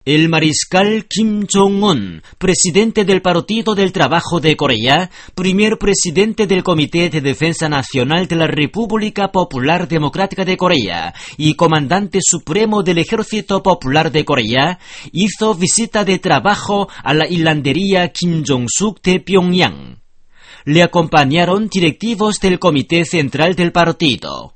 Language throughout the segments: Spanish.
El mariscal Kim Jong-un, presidente del Partido del Trabajo de Corea, primer presidente del Comité de Defensa Nacional de la República Popular Democrática de Corea y comandante supremo del Ejército Popular de Corea, hizo visita de trabajo a la hilandería Kim Jong-suk de Pyongyang. Le acompañaron directivos del Comité Central del Partido.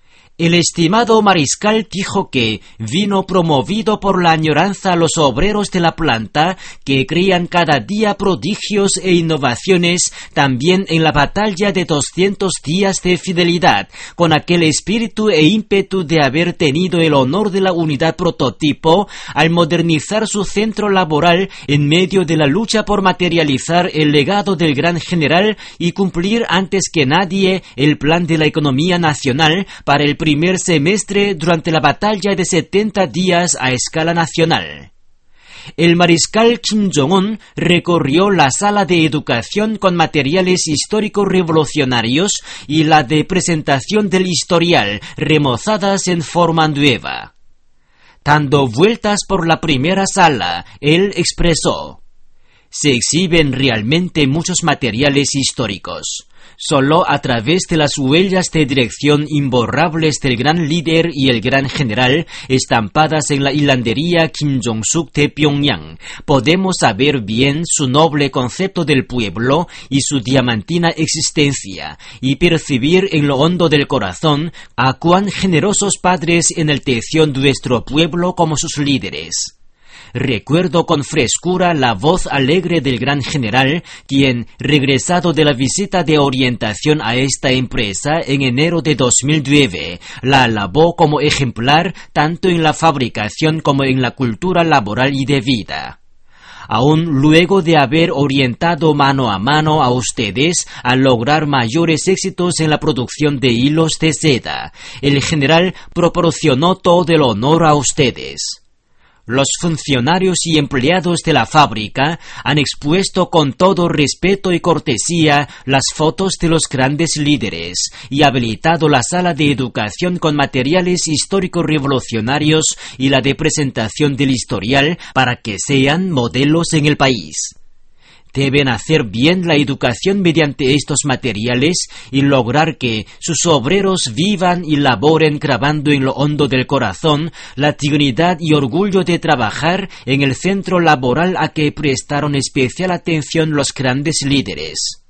El estimado mariscal dijo que vino promovido por la añoranza a los obreros de la planta que crean cada día prodigios e innovaciones también en la batalla de 200 días de fidelidad, con aquel espíritu e ímpetu de haber tenido el honor de la unidad prototipo al modernizar su centro laboral en medio de la lucha por materializar el legado del gran general y cumplir antes que nadie el plan de la economía nacional para el primer semestre durante la batalla de 70 días a escala nacional. El mariscal Kim Jong-un recorrió la sala de educación con materiales históricos revolucionarios y la de presentación del historial, remozadas en forma nueva. Dando vueltas por la primera sala, él expresó: se exhiben realmente muchos materiales históricos. Solo a través de las huellas de dirección imborrables del gran líder y el gran general, estampadas en la hilandería Kim Jong-suk de Pyongyang, podemos saber bien su noble concepto del pueblo y su diamantina existencia, y percibir en lo hondo del corazón a cuán generosos padres enalteció nuestro pueblo como sus líderes. Recuerdo con frescura la voz alegre del gran general, quien, regresado de la visita de orientación a esta empresa en enero de 2009, la alabó como ejemplar tanto en la fabricación como en la cultura laboral y de vida. Aún luego de haber orientado mano a mano a ustedes a lograr mayores éxitos en la producción de hilos de seda, el general proporcionó todo el honor a ustedes. Los funcionarios y empleados de la fábrica han expuesto con todo respeto y cortesía las fotos de los grandes líderes y habilitado la sala de educación con materiales históricos revolucionarios y la de presentación del historial para que sean modelos en el país. Deben hacer bien la educación mediante estos materiales y lograr que sus obreros vivan y laboren grabando en lo hondo del corazón la dignidad y orgullo de trabajar en el centro laboral a que prestaron especial atención los grandes líderes.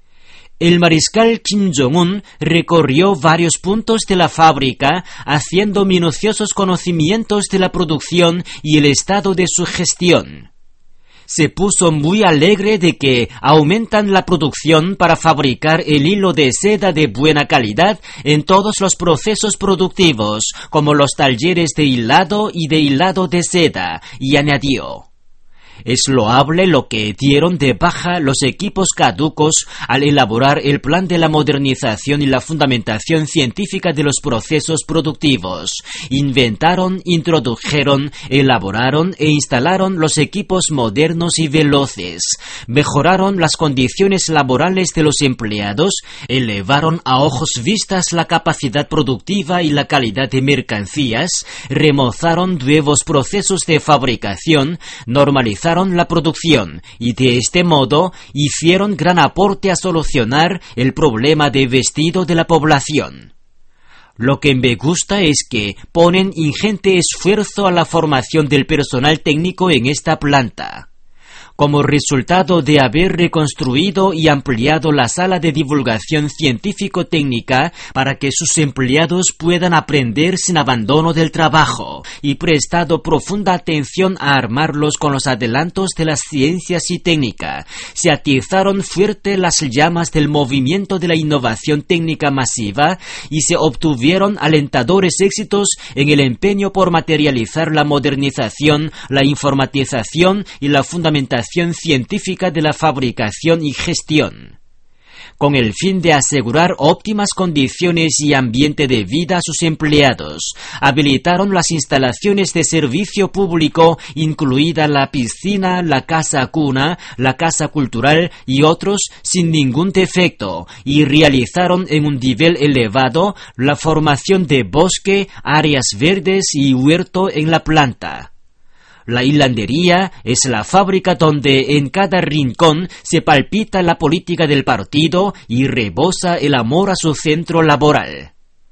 El mariscal Kim Jong-un recorrió varios puntos de la fábrica haciendo minuciosos conocimientos de la producción y el estado de su gestión. Se puso muy alegre de que aumentan la producción para fabricar el hilo de seda de buena calidad en todos los procesos productivos, como los talleres de hilado y de hilado de seda, y añadió: es loable lo que dieron de baja los equipos caducos al elaborar el plan de la modernización y la fundamentación científica de los procesos productivos. Inventaron, introdujeron, elaboraron e instalaron los equipos modernos y veloces. Mejoraron las condiciones laborales de los empleados, elevaron a ojos vistas la capacidad productiva y la calidad de mercancías, remozaron nuevos procesos de fabricación, normalizaron la producción y de este modo hicieron gran aporte a solucionar el problema de vestido de la población. Lo que me gusta es que ponen ingente esfuerzo a la formación del personal técnico en esta planta. Como resultado de haber reconstruido y ampliado la sala de divulgación científico-técnica para que sus empleados puedan aprender sin abandono del trabajo, y prestado profunda atención a armarlos con los adelantos de las ciencias y técnica, se atizaron fuerte las llamas del movimiento de la innovación técnica masiva y se obtuvieron alentadores éxitos en el empeño por materializar la modernización, la informatización y la fundamentación científica de la fabricación y gestión. Con el fin de asegurar óptimas condiciones y ambiente de vida a sus empleados, habilitaron las instalaciones de servicio público, incluida la piscina, la casa cuna, la casa cultural y otros sin ningún defecto, y realizaron en un nivel elevado la formación de bosque, áreas verdes y huerto en la planta. La hilandería es la fábrica donde en cada rincón se palpita la política del partido y rebosa el amor a su centro laboral.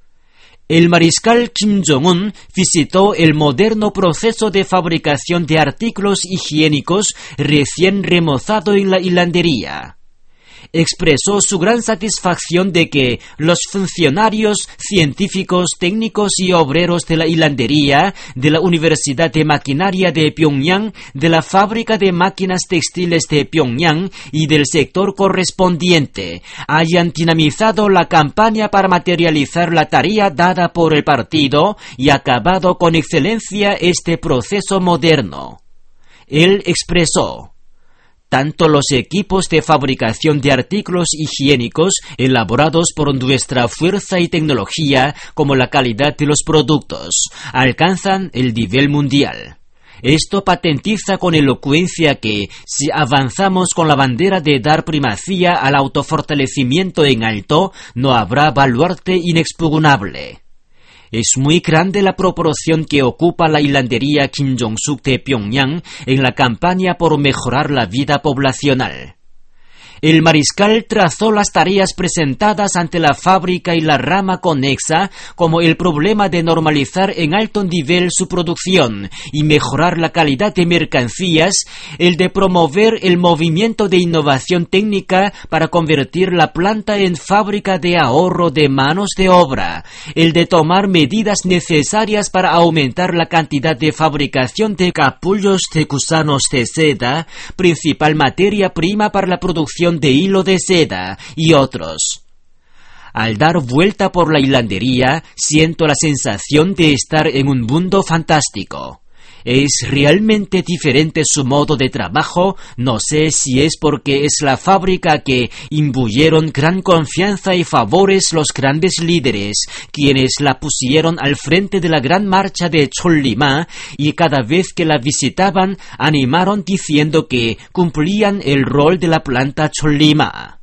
El mariscal Kim Jong-un visitó el moderno proceso de fabricación de artículos higiénicos recién remozado en la hilandería. Expresó su gran satisfacción de que los funcionarios, científicos, técnicos y obreros de la hilandería, de la Universidad de Maquinaria de Pyongyang, de la Fábrica de Máquinas Textiles de Pyongyang y del sector correspondiente hayan dinamizado la campaña para materializar la tarea dada por el partido y acabado con excelencia este proceso moderno. Él expresó: tanto los equipos de fabricación de artículos higiénicos elaborados por nuestra fuerza y tecnología como la calidad de los productos alcanzan el nivel mundial. Esto patentiza con elocuencia que, si avanzamos con la bandera de dar primacía al autofortalecimiento en alto, no habrá baluarte inexpugnable. Es muy grande la proporción que ocupa la hilandería Kim Jong-suk de Pyongyang en la campaña por mejorar la vida poblacional. El mariscal trazó las tareas presentadas ante la fábrica y la rama conexa como el problema de normalizar en alto nivel su producción y mejorar la calidad de mercancías, el de promover el movimiento de innovación técnica para convertir la planta en fábrica de ahorro de manos de obra, el de tomar medidas necesarias para aumentar la cantidad de fabricación de capullos de gusanos de seda, principal materia prima para la producción de hilo de seda, y otros. Al dar vuelta por la hilandería, siento la sensación de estar en un mundo fantástico. ¿Es realmente diferente su modo de trabajo? No sé si es porque es la fábrica que imbuyeron gran confianza y favores los grandes líderes, quienes la pusieron al frente de la gran marcha de Chollima y cada vez que la visitaban animaron diciendo que cumplían el rol de la planta Chollima.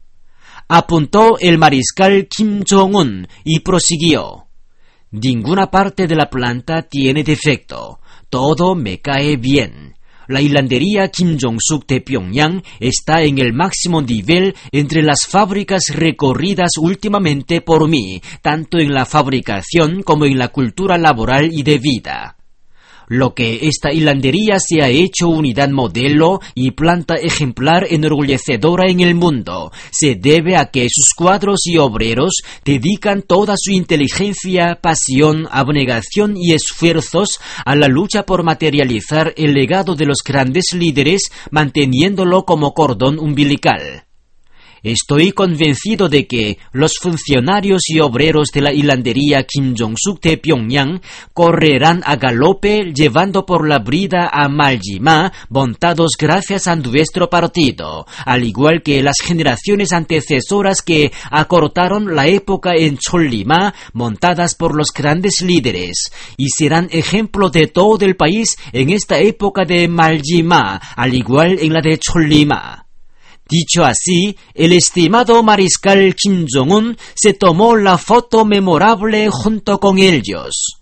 Apuntó el mariscal Kim Jong-un y prosiguió: ninguna parte de la planta tiene defecto. Todo me cae bien. La hilandería Kim Jong-suk de Pyongyang está en el máximo nivel entre las fábricas recorridas últimamente por mí, tanto en la fabricación como en la cultura laboral y de vida. Lo que esta hilandería se ha hecho unidad modelo y planta ejemplar enorgullecedora en el mundo se debe a que sus cuadros y obreros dedican toda su inteligencia, pasión, abnegación y esfuerzos a la lucha por materializar el legado de los grandes líderes, manteniéndolo como cordón umbilical. Estoy convencido de que los funcionarios y obreros de la hilandería Kim Jong-suk de Pyongyang correrán a galope llevando por la brida a Maljima, montados gracias a nuestro partido, al igual que las generaciones antecesoras que acortaron la época en Chollima, montadas por los grandes líderes, y serán ejemplo de todo el país en esta época de Maljima, al igual en la de Chollima. Dicho así, el estimado mariscal Kim Jong-un se tomó la foto memorable junto con ellos.